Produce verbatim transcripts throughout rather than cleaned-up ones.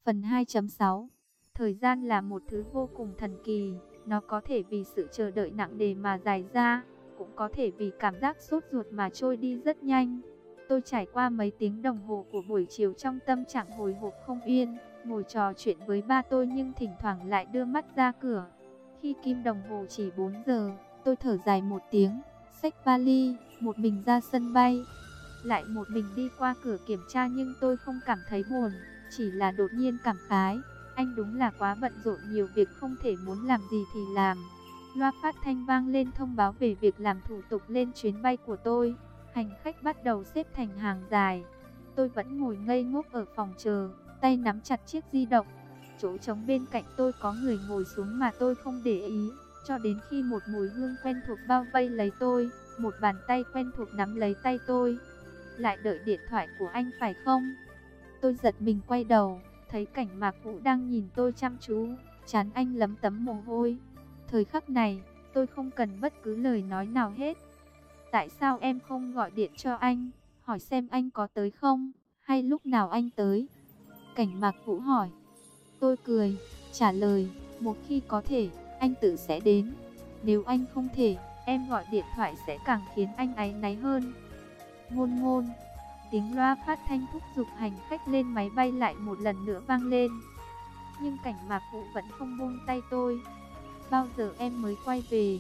Phần hai chấm sáu. Thời gian là một thứ vô cùng thần kỳ, nó có thể vì sự chờ đợi nặng nề mà dài ra, cũng có thể vì cảm giác sốt ruột mà trôi đi rất nhanh. Tôi trải qua mấy tiếng đồng hồ của buổi chiều trong tâm trạng hồi hộp không yên, ngồi trò chuyện với ba tôi nhưng thỉnh thoảng lại đưa mắt ra cửa. Khi kim đồng hồ chỉ bốn giờ, tôi thở dài một tiếng, xách vali, một mình ra sân bay. Lại một mình đi qua cửa kiểm tra nhưng tôi không cảm thấy buồn, chỉ là đột nhiên cảm khái. Anh đúng là quá bận rộn, nhiều việc không thể muốn làm gì thì làm. Loa phát thanh vang lên thông báo về việc làm thủ tục lên chuyến bay của tôi. Hành khách bắt đầu xếp thành hàng dài. Tôi vẫn ngồi ngây ngốc ở phòng chờ, tay nắm chặt chiếc di động. Chỗ trống bên cạnh tôi có người ngồi xuống mà tôi không để ý, cho đến khi một mùi hương quen thuộc bao vây lấy tôi, một bàn tay quen thuộc nắm lấy tay tôi. Lại đợi điện thoại của anh phải không? Tôi giật mình quay đầu, thấy cảnh Mạc Vũ đang nhìn tôi chăm chú, trán anh lấm tấm mồ hôi. Thời khắc này, tôi không cần bất cứ lời nói nào hết. Tại sao em không gọi điện cho anh, hỏi xem anh có tới không, hay lúc nào anh tới? Cảnh Mạc Vũ hỏi. Tôi cười, trả lời, một khi có thể, anh tự sẽ đến. Nếu anh không thể, em gọi điện thoại sẽ càng khiến anh áy náy hơn. Ngôn ngôn. Tiếng loa phát thanh thúc giục hành khách lên máy bay lại một lần nữa vang lên. Nhưng Cảnh Mạc Vũ vẫn không buông tay tôi. Bao giờ em mới quay về?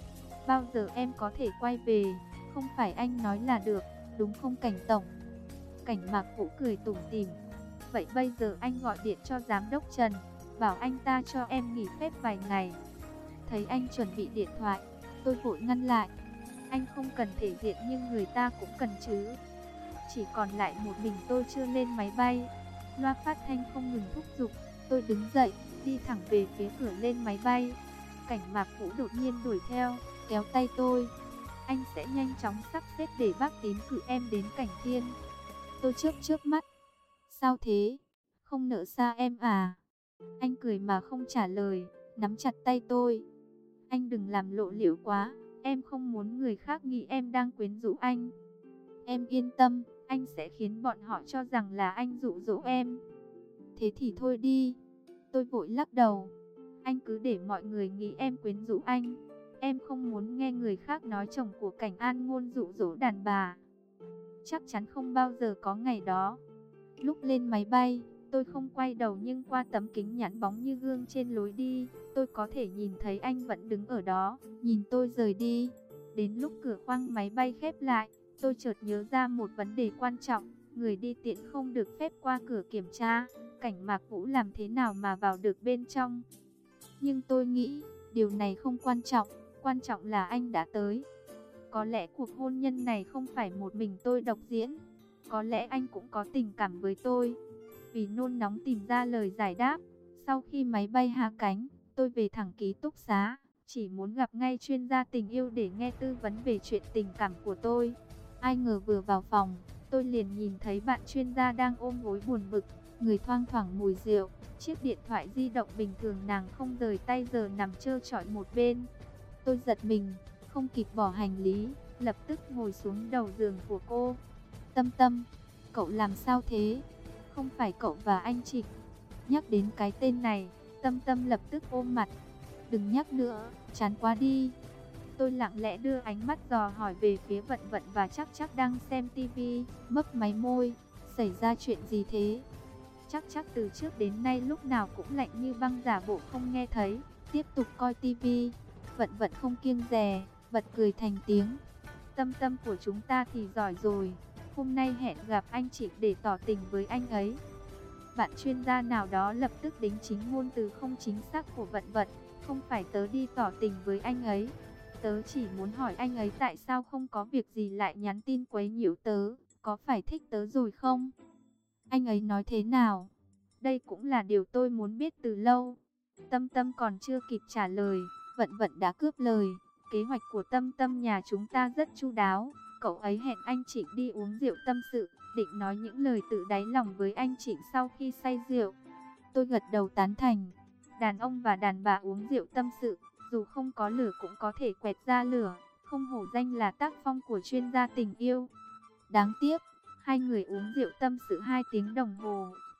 Bao giờ em có thể quay về? Không phải anh nói là được, đúng không Cảnh Tổng? Cảnh Mạc Vũ cười tủm tỉm. Vậy bây giờ anh gọi điện cho Giám đốc Trần, bảo anh ta cho em nghỉ phép vài ngày. Thấy anh chuẩn bị điện thoại, tôi vội ngăn lại. Anh không cần thể diện nhưng người ta cũng cần chứ. Chỉ còn lại một mình tôi chưa lên máy bay. Loa phát thanh không ngừng thúc giục. Tôi đứng dậy, đi thẳng về phía cửa lên máy bay. Cảnh Mạc Vũ đột nhiên đuổi theo, kéo tay tôi. Anh sẽ nhanh chóng sắp xếp để bác tín cử em đến Cảnh Thiên. Tôi chớp chớp mắt. Sao thế? Không nỡ xa em à? Anh cười mà không trả lời, nắm chặt tay tôi. Anh đừng làm lộ liễu quá, em không muốn người khác nghĩ em đang quyến rũ anh. Em yên tâm, anh sẽ khiến bọn họ cho rằng là anh dụ dỗ em. Thế thì thôi đi. Tôi vội lắc đầu. Anh cứ để mọi người nghĩ em quyến rũ anh. Em không muốn nghe người khác nói chồng của Cảnh An Ngôn dụ dỗ đàn bà. Chắc chắn không bao giờ có ngày đó. Lúc lên máy bay, tôi không quay đầu nhưng qua tấm kính nhẵn bóng như gương trên lối đi, tôi có thể nhìn thấy anh vẫn đứng ở đó, nhìn tôi rời đi. Đến lúc cửa khoang máy bay khép lại, tôi chợt nhớ ra một vấn đề quan trọng, người đi tiễn không được phép qua cửa kiểm tra, Cảnh Mạc Vũ làm thế nào mà vào được bên trong? Nhưng tôi nghĩ, điều này không quan trọng, quan trọng là anh đã tới. Có lẽ cuộc hôn nhân này không phải một mình tôi độc diễn, có lẽ anh cũng có tình cảm với tôi. Vì nôn nóng tìm ra lời giải đáp, sau khi máy bay hạ cánh, tôi về thẳng ký túc xá, chỉ muốn gặp ngay chuyên gia tình yêu để nghe tư vấn về chuyện tình cảm của tôi. Ai ngờ vừa vào phòng, tôi liền nhìn thấy bạn chuyên gia đang ôm gối buồn bực, người thoang thoảng mùi rượu, chiếc điện thoại di động bình thường nàng không rời tay giờ nằm trơ trọi một bên. Tôi giật mình, không kịp bỏ hành lý, lập tức ngồi xuống đầu giường của cô. Tâm Tâm, cậu làm sao thế? Không phải cậu và anh Trịnh? Nhắc đến cái tên này, Tâm Tâm lập tức ôm mặt. Đừng nhắc nữa, chán quá đi. Tôi lặng lẽ đưa ánh mắt dò hỏi về phía Vận Vận và Chắc Chắc đang xem tivi, mấp máy môi. Xảy ra chuyện gì thế? Chắc Chắc từ trước đến nay lúc nào cũng lạnh như băng, giả bộ không nghe thấy, tiếp tục coi tivi. Vận Vận không kiêng dè, bật cười thành tiếng. Tâm Tâm của chúng ta thì giỏi rồi, hôm nay hẹn gặp anh Trịnh để tỏ tình với anh ấy. Bạn chuyên gia nào đó lập tức đính chính ngôn từ không chính xác của Vận Vận. Không phải tớ đi tỏ tình với anh ấy, tớ chỉ muốn hỏi anh ấy tại sao không có việc gì lại nhắn tin quấy nhiễu tớ, có phải thích tớ rồi không? Anh ấy nói thế nào? Đây cũng là điều tôi muốn biết từ lâu. Tâm Tâm còn chưa kịp trả lời, Vận Vận đã cướp lời. Kế hoạch của Tâm Tâm nhà chúng ta rất chu đáo. Cậu ấy hẹn anh Trịnh đi uống rượu tâm sự, định nói những lời tự đáy lòng với anh Trịnh sau khi say rượu. Tôi gật đầu tán thành. Đàn ông và đàn bà uống rượu tâm sự, dù không có lửa cũng có thể quẹt ra lửa, không hổ danh là tác phong của chuyên gia tình yêu. Đáng tiếc, hai người uống rượu tâm sự hai tiếng đồng hồ,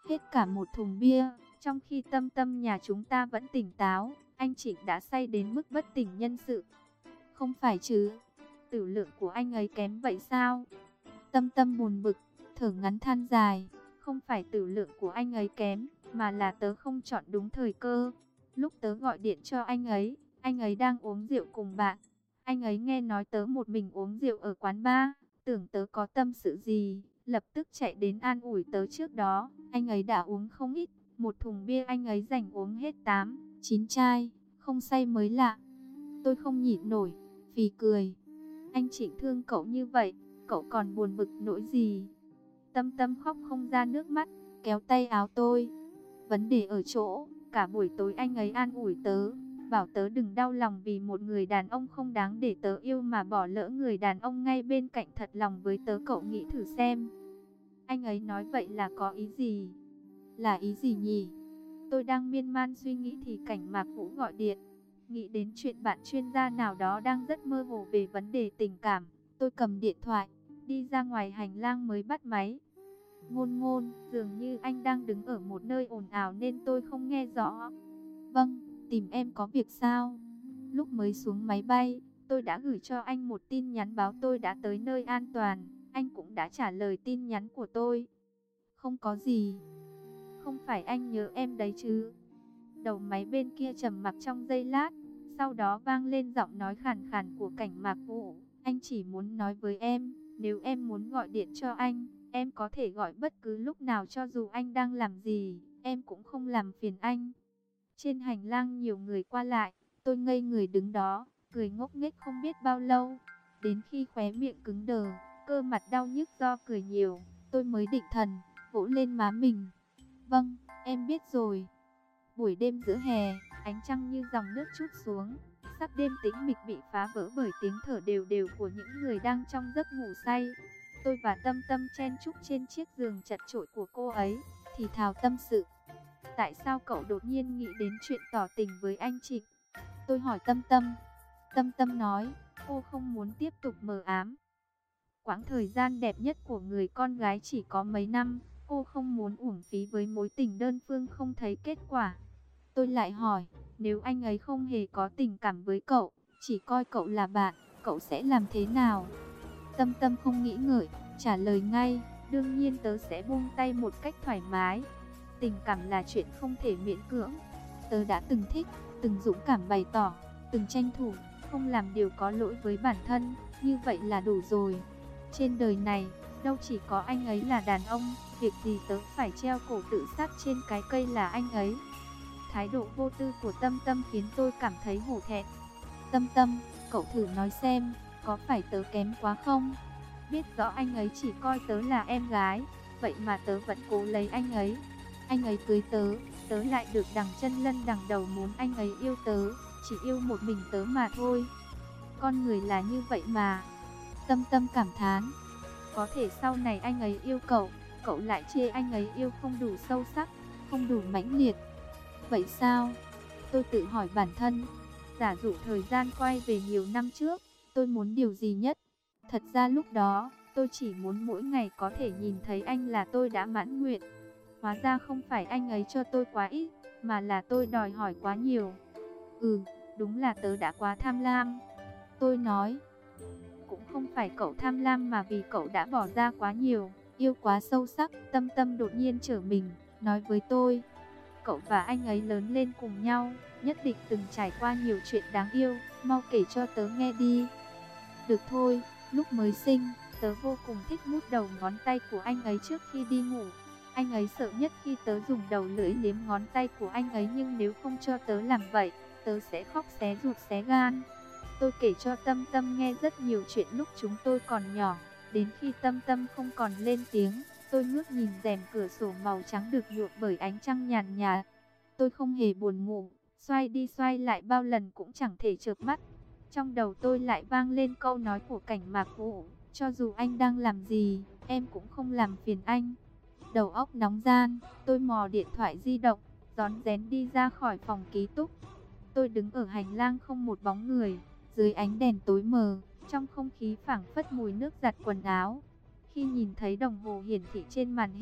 hết cả một thùng bia, trong khi Tâm Tâm nhà chúng ta vẫn tỉnh táo, anh Trịnh đã say đến mức bất tỉnh nhân sự. Không phải chứ, tử lượng của anh ấy kém vậy sao? Tâm Tâm buồn bực, thở ngắn than dài, không phải tử lượng của anh ấy kém, mà là tớ không chọn đúng thời cơ. Lúc tớ gọi điện cho anh ấy, anh ấy đang uống rượu cùng bạn. Anh ấy nghe nói tớ một mình uống rượu ở quán bar, tưởng tớ có tâm sự gì, lập tức chạy đến an ủi tớ. Trước đó, anh ấy đã uống không ít, một thùng bia anh ấy dành uống hết tám, chín chai, không say mới lạ. Tôi không nhịn nổi, phì cười. Anh Trịnh thương cậu như vậy, cậu còn buồn bực nỗi gì? Tâm Tâm khóc không ra nước mắt, kéo tay áo tôi. Vấn đề ở chỗ, cả buổi tối anh ấy an ủi tớ, bảo tớ đừng đau lòng vì một người đàn ông không đáng để tớ yêu mà bỏ lỡ người đàn ông ngay bên cạnh thật lòng với tớ. Cậu nghĩ thử xem, anh ấy nói vậy là có ý gì? Là ý gì nhỉ? Tôi đang miên man suy nghĩ thì Cảnh Mạc Vũ gọi điện. Nghĩ đến chuyện bạn chuyên gia nào đó đang rất mơ hồ về vấn đề tình cảm, tôi cầm điện thoại, đi ra ngoài hành lang mới bắt máy. Ngôn Ngôn, dường như anh đang đứng ở một nơi ồn ào nên tôi không nghe rõ. Vâng, tìm em có việc sao? Lúc mới xuống máy bay, tôi đã gửi cho anh một tin nhắn báo tôi đã tới nơi an toàn. Anh cũng đã trả lời tin nhắn của tôi. Không có gì. Không phải anh nhớ em đấy chứ? Đầu máy bên kia trầm mặc trong giây lát, sau đó vang lên giọng nói khàn khàn của Cảnh Mạc Vũ. Anh chỉ muốn nói với em, nếu em muốn gọi điện cho anh, em có thể gọi bất cứ lúc nào, cho dù anh đang làm gì, em cũng không làm phiền anh. Trên hành lang nhiều người qua lại, tôi ngây người đứng đó, cười ngốc nghếch không biết bao lâu. Đến khi khóe miệng cứng đờ, cơ mặt đau nhức do cười nhiều, tôi mới định thần, vỗ lên má mình. Vâng, em biết rồi. Buổi đêm giữa hè, ánh trăng như dòng nước trút xuống, sắc đêm tĩnh mịch bị phá vỡ bởi tiếng thở đều đều của những người đang trong giấc ngủ say. Tôi và Tâm Tâm chen chúc trên chiếc giường chật chội của cô ấy, thì thào tâm sự. Tại sao cậu đột nhiên nghĩ đến chuyện tỏ tình với anh Trịnh? Tôi hỏi Tâm Tâm. Tâm Tâm nói, cô không muốn tiếp tục mờ ám. Quãng thời gian đẹp nhất của người con gái chỉ có mấy năm, cô không muốn uổng phí với mối tình đơn phương không thấy kết quả. Tôi lại hỏi, nếu anh ấy không hề có tình cảm với cậu, chỉ coi cậu là bạn, cậu sẽ làm thế nào? Tâm Tâm không nghĩ ngợi, trả lời ngay, đương nhiên tớ sẽ buông tay một cách thoải mái. Tình cảm là chuyện không thể miễn cưỡng. Tớ đã từng thích, từng dũng cảm bày tỏ, từng tranh thủ, không làm điều có lỗi với bản thân, như vậy là đủ rồi. Trên đời này, đâu chỉ có anh ấy là đàn ông, việc gì tớ phải treo cổ tự sát trên cái cây là anh ấy. Thái độ vô tư của Tâm Tâm khiến tôi cảm thấy hổ thẹn. Tâm Tâm, cậu thử nói xem, có phải tớ kém quá không? Biết rõ anh ấy chỉ coi tớ là em gái, vậy mà tớ vẫn cố lấy anh ấy. Anh ấy cưới tớ, tớ lại được đằng chân lân đằng đầu muốn anh ấy yêu tớ, chỉ yêu một mình tớ mà thôi. Con người là như vậy mà. Tâm Tâm cảm thán. Có thể sau này anh ấy yêu cậu, cậu lại chê anh ấy yêu không đủ sâu sắc, không đủ mãnh liệt. Vậy sao? Tôi tự hỏi bản thân. Giả dụ thời gian quay về nhiều năm trước, tôi muốn điều gì nhất? Thật ra lúc đó, tôi chỉ muốn mỗi ngày có thể nhìn thấy anh là tôi đã mãn nguyện. Hóa ra không phải anh ấy cho tôi quá ít, mà là tôi đòi hỏi quá nhiều. Ừ, đúng là tớ đã quá tham lam. Tôi nói, cũng không phải cậu tham lam mà vì cậu đã bỏ ra quá nhiều, yêu quá sâu sắc. Tâm Tâm đột nhiên trở mình, nói với tôi, cậu và anh ấy lớn lên cùng nhau, nhất định từng trải qua nhiều chuyện đáng yêu, mau kể cho tớ nghe đi. Được thôi, lúc mới sinh, tớ vô cùng thích mút đầu ngón tay của anh ấy trước khi đi ngủ. Anh ấy sợ nhất khi tớ dùng đầu lưỡi liếm ngón tay của anh ấy, nhưng nếu không cho tớ làm vậy, tớ sẽ khóc xé ruột xé gan. Tôi kể cho Tâm Tâm nghe rất nhiều chuyện lúc chúng tôi còn nhỏ, đến khi Tâm Tâm không còn lên tiếng, tôi ngước nhìn rèm cửa sổ màu trắng được nhuộm bởi ánh trăng nhàn nhạt. Tôi không hề buồn ngủ, xoay đi xoay lại bao lần cũng chẳng thể chợp mắt. Trong đầu tôi lại vang lên câu nói của Cảnh Mạc Vũ, cho dù anh đang làm gì, em cũng không làm phiền anh. Đầu óc nóng gian, tôi mò điện thoại di động, rón rén đi ra khỏi phòng ký túc. Tôi đứng ở hành lang không một bóng người, dưới ánh đèn tối mờ, trong không khí phảng phất mùi nước giặt quần áo. Khi nhìn thấy đồng hồ hiển thị trên màn hình,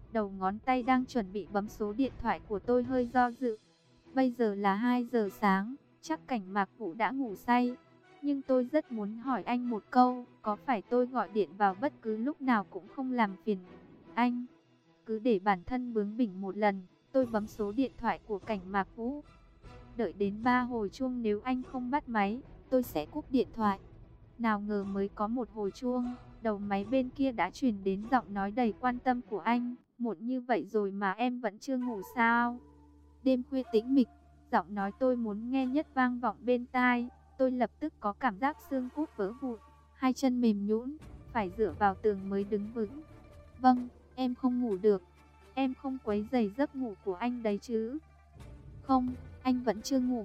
Đầu ngón tay đang chuẩn bị bấm số điện thoại của tôi hơi do dự. Bây giờ là hai giờ sáng, chắc Cảnh Mạc Vũ đã ngủ say. Nhưng tôi rất muốn hỏi anh một câu, có phải tôi gọi điện vào bất cứ lúc nào cũng không làm phiền anh? Cứ để bản thân bướng bỉnh một lần, tôi bấm số điện thoại của Cảnh Mạc Vũ. Đợi đến ba hồi chuông, nếu anh không bắt máy, tôi sẽ cúp điện thoại. Nào ngờ mới có một hồi chuông, đầu máy bên kia đã truyền đến giọng nói đầy quan tâm của anh. Muộn như vậy rồi mà em vẫn chưa ngủ sao? Đêm khuya tĩnh mịch, giọng nói tôi muốn nghe nhất vang vọng bên tai. Tôi lập tức có cảm giác xương cốt vỡ vụn, hai chân mềm nhũn, phải dựa vào tường mới đứng vững. Vâng, em không ngủ được. Em không quấy rầy giấc ngủ của anh đấy chứ? Không, anh vẫn chưa ngủ.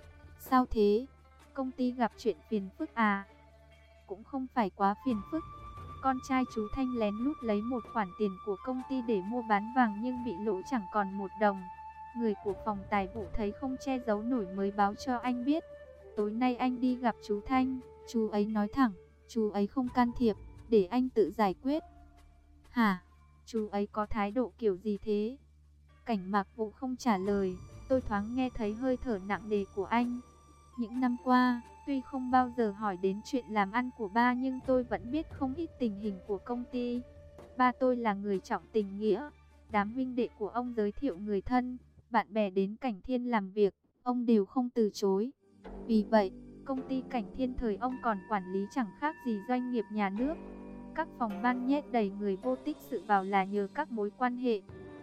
Sao thế? Công ty gặp chuyện phiền phức à? Cũng không phải quá phiền phức. Con trai chú Thanh lén lút lấy một khoản tiền của công ty để mua bán vàng nhưng bị lỗ chẳng còn một đồng. Người của phòng tài vụ thấy không che giấu nổi mới báo cho anh biết. Tối nay anh đi gặp chú Thanh, chú ấy nói thẳng, chú ấy không can thiệp, để anh tự giải quyết. Hả? Chú ấy có thái độ kiểu gì thế? Cảnh Mạc Vũ không trả lời, tôi thoáng nghe thấy hơi thở nặng nề của anh. Những năm qua, tuy không bao giờ hỏi đến chuyện làm ăn của ba nhưng tôi vẫn biết không ít tình hình của công ty. Ba tôi là người trọng tình nghĩa, đám huynh đệ của ông giới thiệu người thân, bạn bè đến Cảnh Thiên làm việc, ông đều không từ chối. Vì vậy, công ty Cảnh Thiên thời ông còn quản lý chẳng khác gì doanh nghiệp nhà nước. Các phòng ban nhét đầy người vô tích sự vào là nhờ các mối quan hệ.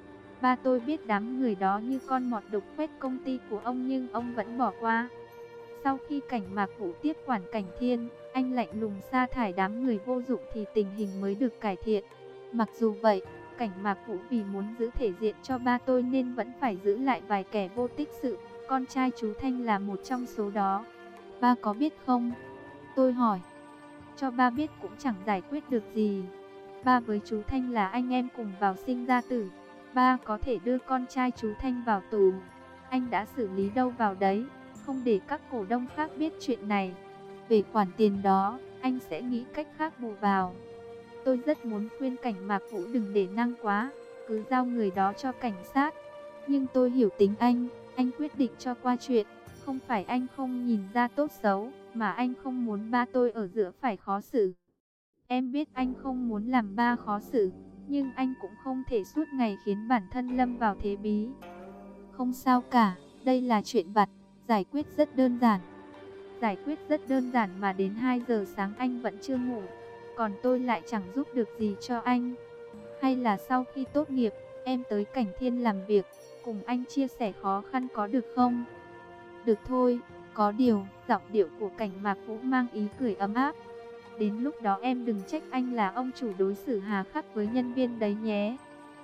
Ba tôi biết đám người đó như con mọt đục khoét công ty của ông nhưng ông vẫn bỏ qua. Sau khi Cảnh Mạc Vũ tiếp quản Cảnh Thiên, anh lạnh lùng sa thải đám người vô dụng thì tình hình mới được cải thiện. Mặc dù vậy, Cảnh Mạc Vũ vì muốn giữ thể diện cho ba tôi nên vẫn phải giữ lại vài kẻ vô tích sự. Con trai chú Thanh là một trong số đó. Ba có biết không? Tôi hỏi. Cho ba biết cũng chẳng giải quyết được gì. Ba với chú Thanh là anh em cùng vào sinh ra tử. Ba có thể đưa con trai chú Thanh vào tù. Anh đã xử lý đâu vào đấy, không để các cổ đông khác biết chuyện này. Về khoản tiền đó, anh sẽ nghĩ cách khác bù vào. Tôi rất muốn khuyên Cảnh Mạc Vũ đừng để năng quá, cứ giao người đó cho cảnh sát. Nhưng tôi hiểu tính anh, anh quyết định cho qua chuyện. Không phải anh không nhìn ra tốt xấu, mà anh không muốn ba tôi ở giữa phải khó xử. Em biết anh không muốn làm ba khó xử, nhưng anh cũng không thể suốt ngày khiến bản thân lâm vào thế bí. Không sao cả, đây là chuyện vặt, giải quyết rất đơn giản. Giải quyết rất đơn giản mà đến hai giờ sáng anh vẫn chưa ngủ, còn tôi lại chẳng giúp được gì cho anh. Hay là sau khi tốt nghiệp, em tới Cảnh Thiên làm việc, cùng anh chia sẻ khó khăn có được không? Được thôi, có điều, giọng điệu của Cảnh Mạc Vũ mang ý cười ấm áp. Đến lúc đó em đừng trách anh là ông chủ đối xử hà khắc với nhân viên đấy nhé.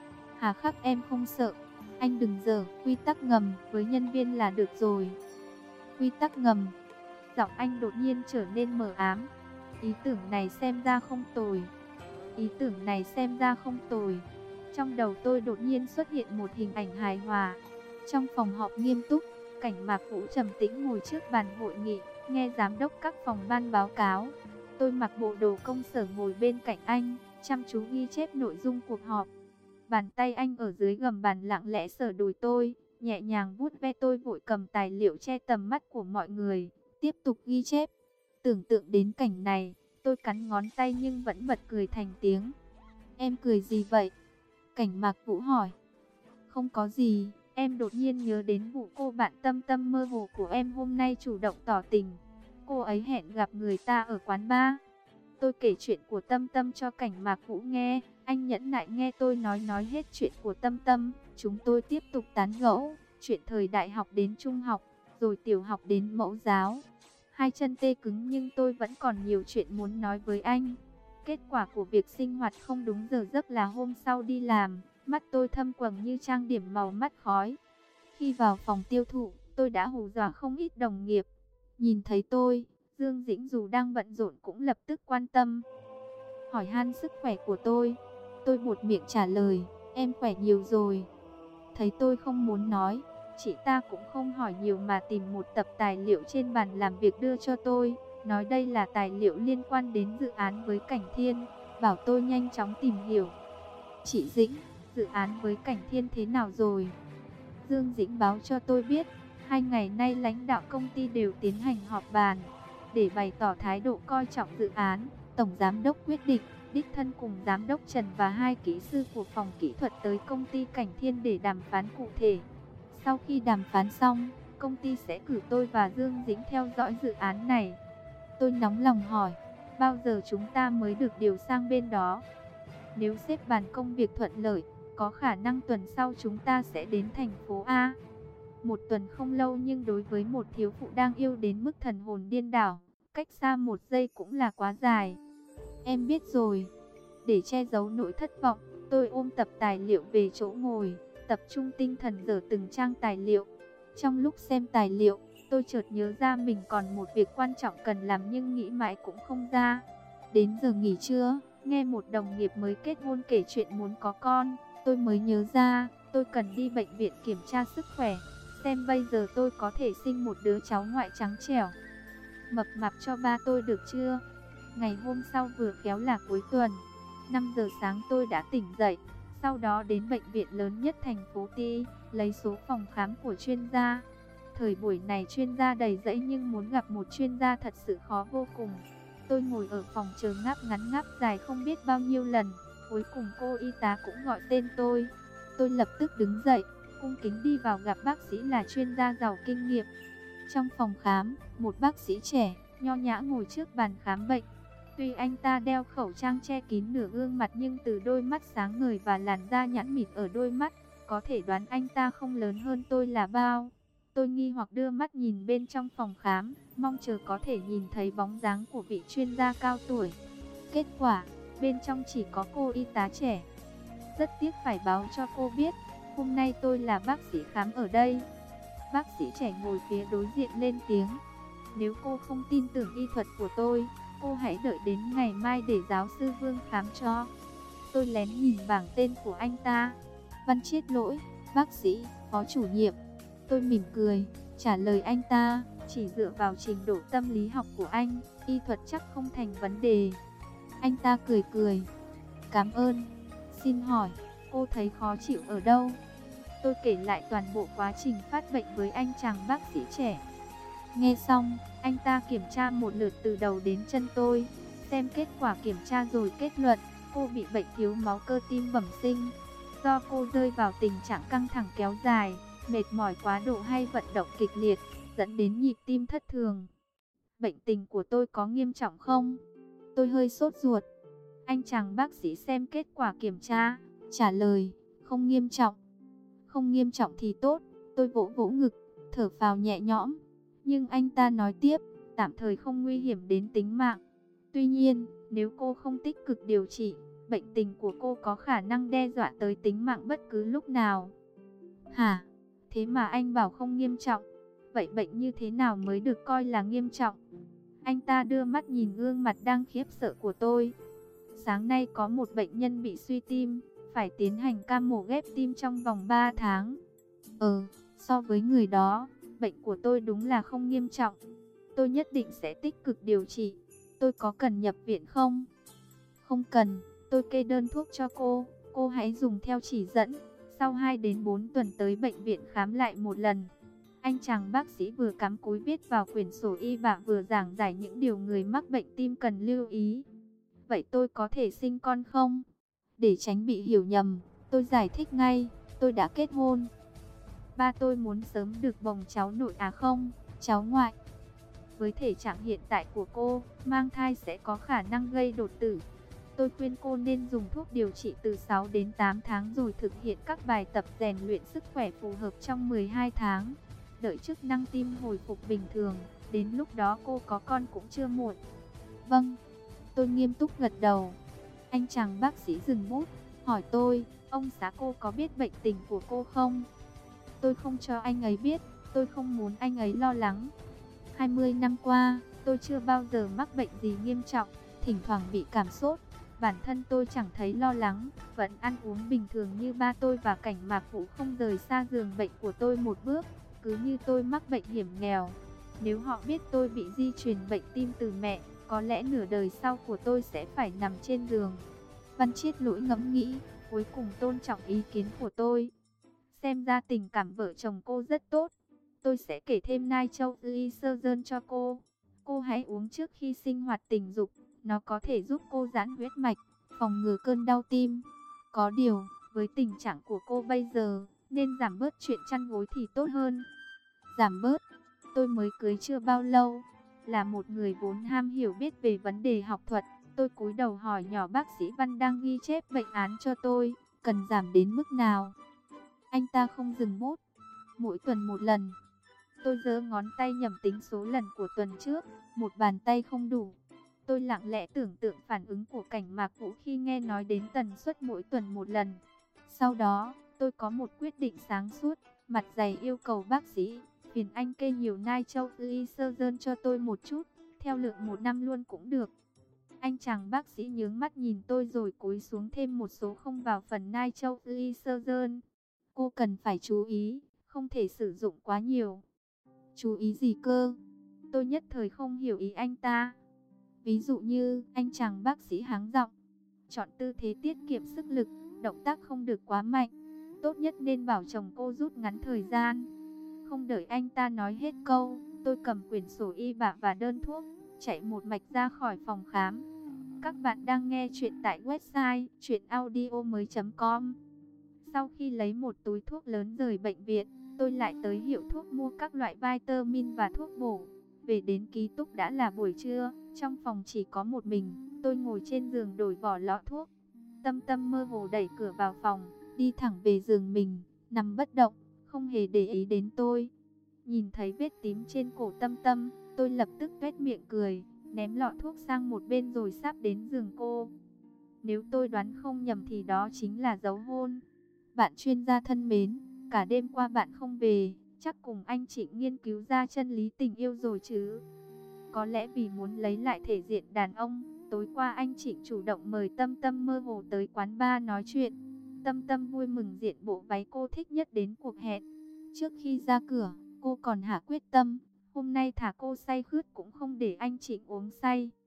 Hà khắc em không sợ, anh đừng dở quy tắc ngầm với nhân viên là được rồi. Quy tắc ngầm. Giọng anh đột nhiên trở nên mờ ám. Ý tưởng này xem ra không tồi. Ý tưởng này xem ra không tồi. Trong đầu tôi đột nhiên xuất hiện một hình ảnh hài hòa. Trong phòng họp nghiêm túc, Cảnh Mạc Vũ trầm tĩnh ngồi trước bàn hội nghị, nghe giám đốc các phòng ban báo cáo. Tôi mặc bộ đồ công sở ngồi bên cạnh anh, chăm chú ghi chép nội dung cuộc họp. Bàn tay anh ở dưới gầm bàn lặng lẽ sờ đùi tôi, nhẹ nhàng vuốt ve tôi, vội cầm tài liệu che tầm mắt của mọi người, tiếp tục ghi chép. Tưởng tượng đến cảnh này, tôi cắn ngón tay nhưng vẫn bật cười thành tiếng. Em cười gì vậy? Cảnh Mạc Vũ hỏi. Không có gì, em đột nhiên nhớ đến vụ cô bạn Tâm Tâm mơ hồ của em hôm nay chủ động tỏ tình. Cô ấy hẹn gặp người ta ở quán bar. Tôi kể chuyện của Tâm Tâm cho Cảnh Mạc Vũ nghe. Anh nhẫn nại nghe tôi nói nói hết chuyện của Tâm Tâm. Chúng tôi tiếp tục tán gẫu chuyện thời đại học đến trung học, rồi tiểu học đến mẫu giáo. Hai chân tê cứng nhưng tôi vẫn còn nhiều chuyện muốn nói với anh. Kết quả của việc sinh hoạt không đúng giờ giấc là hôm sau đi làm, mắt tôi thâm quầng như trang điểm màu mắt khói. Khi vào phòng tiêu thụ, tôi đã hù dọa không ít đồng nghiệp. Nhìn thấy tôi, Dương Dĩnh dù đang bận rộn cũng lập tức quan tâm, hỏi han sức khỏe của tôi. Tôi buột miệng trả lời, em khỏe nhiều rồi. Thấy tôi không muốn nói, chị ta cũng không hỏi nhiều mà tìm một tập tài liệu trên bàn làm việc đưa cho tôi, nói đây là tài liệu liên quan đến dự án với Cảnh Thiên, bảo tôi nhanh chóng tìm hiểu. Chị Dĩnh, dự án với Cảnh Thiên thế nào rồi? Dương Dĩnh báo cho tôi biết, hai ngày nay lãnh đạo công ty đều tiến hành họp bàn, để bày tỏ thái độ coi trọng dự án. Tổng Giám đốc quyết định, đích thân cùng Giám đốc Trần và hai kỹ sư của phòng kỹ thuật tới công ty Cảnh Thiên để đàm phán cụ thể. Sau khi đàm phán xong, công ty sẽ cử tôi và Dương Dĩnh theo dõi dự án này. Tôi nóng lòng hỏi, bao giờ chúng ta mới được điều sang bên đó? Nếu xếp bàn công việc thuận lợi, có khả năng tuần sau chúng ta sẽ đến thành phố A. Một tuần không lâu nhưng đối với một thiếu phụ đang yêu đến mức thần hồn điên đảo, cách xa một giây cũng là quá dài. Em biết rồi. Để che giấu nỗi thất vọng, tôi ôm tập tài liệu về chỗ ngồi, tập trung tinh thần dở từng trang tài liệu. Trong lúc xem tài liệu, tôi chợt nhớ ra mình còn một việc quan trọng cần làm nhưng nghĩ mãi cũng không ra. Đến giờ nghỉ trưa, nghe một đồng nghiệp mới kết hôn kể chuyện muốn có con, tôi mới nhớ ra, tôi cần đi bệnh viện kiểm tra sức khỏe, xem bây giờ tôi có thể sinh một đứa cháu ngoại trắng trẻo, mập mạp cho ba tôi được chưa? Ngày hôm sau vừa khéo là cuối tuần, năm giờ sáng tôi đã tỉnh dậy, sau đó đến bệnh viện lớn nhất thành phố T, lấy số phòng khám của chuyên gia. Thời buổi này chuyên gia đầy rẫy nhưng muốn gặp một chuyên gia thật sự khó vô cùng. Tôi ngồi ở phòng chờ ngáp ngắn ngáp dài không biết bao nhiêu lần, cuối cùng cô y tá cũng gọi tên tôi. Tôi lập tức đứng dậy, cung kính đi vào gặp bác sĩ là chuyên gia giàu kinh nghiệm. Trong phòng khám, một bác sĩ trẻ, nho nhã ngồi trước bàn khám bệnh. Tuy anh ta đeo khẩu trang che kín nửa gương mặt nhưng từ đôi mắt sáng ngời và làn da nhẵn mịn ở đôi mắt, có thể đoán anh ta không lớn hơn tôi là bao. Tôi nghi hoặc đưa mắt nhìn bên trong phòng khám, mong chờ có thể nhìn thấy bóng dáng của vị chuyên gia cao tuổi. Kết quả, bên trong chỉ có cô y tá trẻ. Rất tiếc phải báo cho cô biết, hôm nay tôi là bác sĩ khám ở đây. Bác sĩ trẻ ngồi phía đối diện lên tiếng. Nếu cô không tin tưởng y thuật của tôi, cô hãy đợi đến ngày mai để giáo sư Vương khám cho. Tôi lén nhìn bảng tên của anh ta. Văn Chiết Lỗi, bác sĩ, phó chủ nhiệm. Tôi mỉm cười, trả lời anh ta, chỉ dựa vào trình độ tâm lý học của anh, y thuật chắc không thành vấn đề. Anh ta cười cười. Cảm ơn. Xin hỏi, cô thấy khó chịu ở đâu? Tôi kể lại toàn bộ quá trình phát bệnh với anh chàng bác sĩ trẻ. Nghe xong, anh ta kiểm tra một lượt từ đầu đến chân tôi, xem kết quả kiểm tra rồi kết luận, cô bị bệnh thiếu máu cơ tim bẩm sinh. Do cô rơi vào tình trạng căng thẳng kéo dài, mệt mỏi quá độ hay vận động kịch liệt, dẫn đến nhịp tim thất thường. Bệnh tình của tôi có nghiêm trọng không? Tôi hơi sốt ruột. Anh chàng bác sĩ xem kết quả kiểm tra, trả lời, không nghiêm trọng. Không nghiêm trọng thì tốt, tôi vỗ vỗ ngực, thở phào nhẹ nhõm. Nhưng anh ta nói tiếp, tạm thời không nguy hiểm đến tính mạng. Tuy nhiên, nếu cô không tích cực điều trị, bệnh tình của cô có khả năng đe dọa tới tính mạng bất cứ lúc nào. Hả? Thế mà anh bảo không nghiêm trọng. Vậy bệnh như thế nào mới được coi là nghiêm trọng? Anh ta đưa mắt nhìn gương mặt đang khiếp sợ của tôi. Sáng nay có một bệnh nhân bị suy tim, phải tiến hành ca mổ ghép tim trong vòng ba tháng. Ừ, so với người đó, bệnh của tôi đúng là không nghiêm trọng. Tôi nhất định sẽ tích cực điều trị. Tôi có cần nhập viện không? Không cần, tôi kê đơn thuốc cho cô. Cô hãy dùng theo chỉ dẫn. Sau hai đến bốn tuần tới bệnh viện khám lại một lần. Anh chàng bác sĩ vừa cắm cúi viết vào quyển sổ y và vừa giảng giải những điều người mắc bệnh tim cần lưu ý. Vậy tôi có thể sinh con không? Để tránh bị hiểu nhầm, tôi giải thích ngay, tôi đã kết hôn. Ba tôi muốn sớm được bồng cháu nội à không, cháu ngoại. Với thể trạng hiện tại của cô, mang thai sẽ có khả năng gây đột tử. Tôi khuyên cô nên dùng thuốc điều trị từ sáu đến tám tháng rồi thực hiện các bài tập rèn luyện sức khỏe phù hợp trong mười hai tháng. Đợi chức năng tim hồi phục bình thường, đến lúc đó cô có con cũng chưa muộn. Vâng, tôi nghiêm túc gật đầu. Anh chàng bác sĩ dừng bút, hỏi tôi, ông xã cô có biết bệnh tình của cô không? Tôi không cho anh ấy biết, tôi không muốn anh ấy lo lắng. hai mươi năm qua, tôi chưa bao giờ mắc bệnh gì nghiêm trọng, thỉnh thoảng bị cảm sốt. Bản thân tôi chẳng thấy lo lắng, vẫn ăn uống bình thường như ba tôi và Cảnh Mạc Vũ không rời xa giường bệnh của tôi một bước, cứ như tôi mắc bệnh hiểm nghèo. Nếu họ biết tôi bị di truyền bệnh tim từ mẹ, có lẽ nửa đời sau của tôi sẽ phải nằm trên giường. Văn Chiết Lỗi ngẫm nghĩ, cuối cùng tôn trọng ý kiến của tôi. Xem ra tình cảm vợ chồng cô rất tốt. Tôi sẽ kể thêm nitroglycerin cho cô. Cô hãy uống trước khi sinh hoạt tình dục. Nó có thể giúp cô giãn huyết mạch, phòng ngừa cơn đau tim. Có điều, với tình trạng của cô bây giờ, nên giảm bớt chuyện chăn gối thì tốt hơn. Giảm bớt? Tôi mới cưới chưa bao lâu. Là một người vốn ham hiểu biết về vấn đề học thuật. Tôi cúi đầu hỏi nhỏ bác sĩ Văn đang ghi chép bệnh án cho tôi. Cần giảm đến mức nào? Anh ta không dừng bút. Mỗi tuần một lần. Tôi giơ ngón tay nhẩm tính số lần của tuần trước. Một bàn tay không đủ. Tôi lặng lẽ tưởng tượng phản ứng của Cảnh Mạc Vũ khi nghe nói đến tần suất mỗi tuần một lần. Sau đó, tôi có một quyết định sáng suốt. Mặt dày yêu cầu bác sĩ, phiền anh kê nhiều nitroglycerin cho tôi một chút. Theo lượng một năm luôn cũng được. Anh chàng bác sĩ nhướng mắt nhìn tôi rồi cúi xuống thêm một số không vào phần nitroglycerin. Cô cần phải chú ý, không thể sử dụng quá nhiều. Chú ý gì cơ? Tôi nhất thời không hiểu ý anh ta. Ví dụ như, anh chàng bác sĩ háng giọng. Chọn tư thế tiết kiệm sức lực, động tác không được quá mạnh. Tốt nhất nên bảo chồng cô rút ngắn thời gian. Không đợi anh ta nói hết câu, tôi cầm quyển sổ y bạ và đơn thuốc, chạy một mạch ra khỏi phòng khám. Các bạn đang nghe chuyện tại website truyện audio mới chấm com. Sau khi lấy một túi thuốc lớn rời bệnh viện, tôi lại tới hiệu thuốc mua các loại vitamin và thuốc bổ. Về đến ký túc đã là buổi trưa, trong phòng chỉ có một mình, tôi ngồi trên giường đổi vỏ lọ thuốc. Tâm Tâm mơ hồ đẩy cửa vào phòng, đi thẳng về giường mình, nằm bất động, không hề để ý đến tôi. Nhìn thấy vết tím trên cổ Tâm Tâm, tôi lập tức tuét miệng cười, ném lọ thuốc sang một bên rồi sắp đến giường cô. Nếu tôi đoán không nhầm thì đó chính là dấu hôn. Bạn chuyên gia thân mến, cả đêm qua bạn không về, chắc cùng anh chị nghiên cứu ra chân lý tình yêu rồi chứ. Có lẽ vì muốn lấy lại thể diện đàn ông, tối qua anh chị chủ động mời Tâm Tâm mơ hồ tới quán bar nói chuyện. Tâm Tâm vui mừng diện bộ váy cô thích nhất đến cuộc hẹn. Trước khi ra cửa, cô còn hạ quyết tâm, hôm nay thả cô say khướt cũng không để anh chị uống say.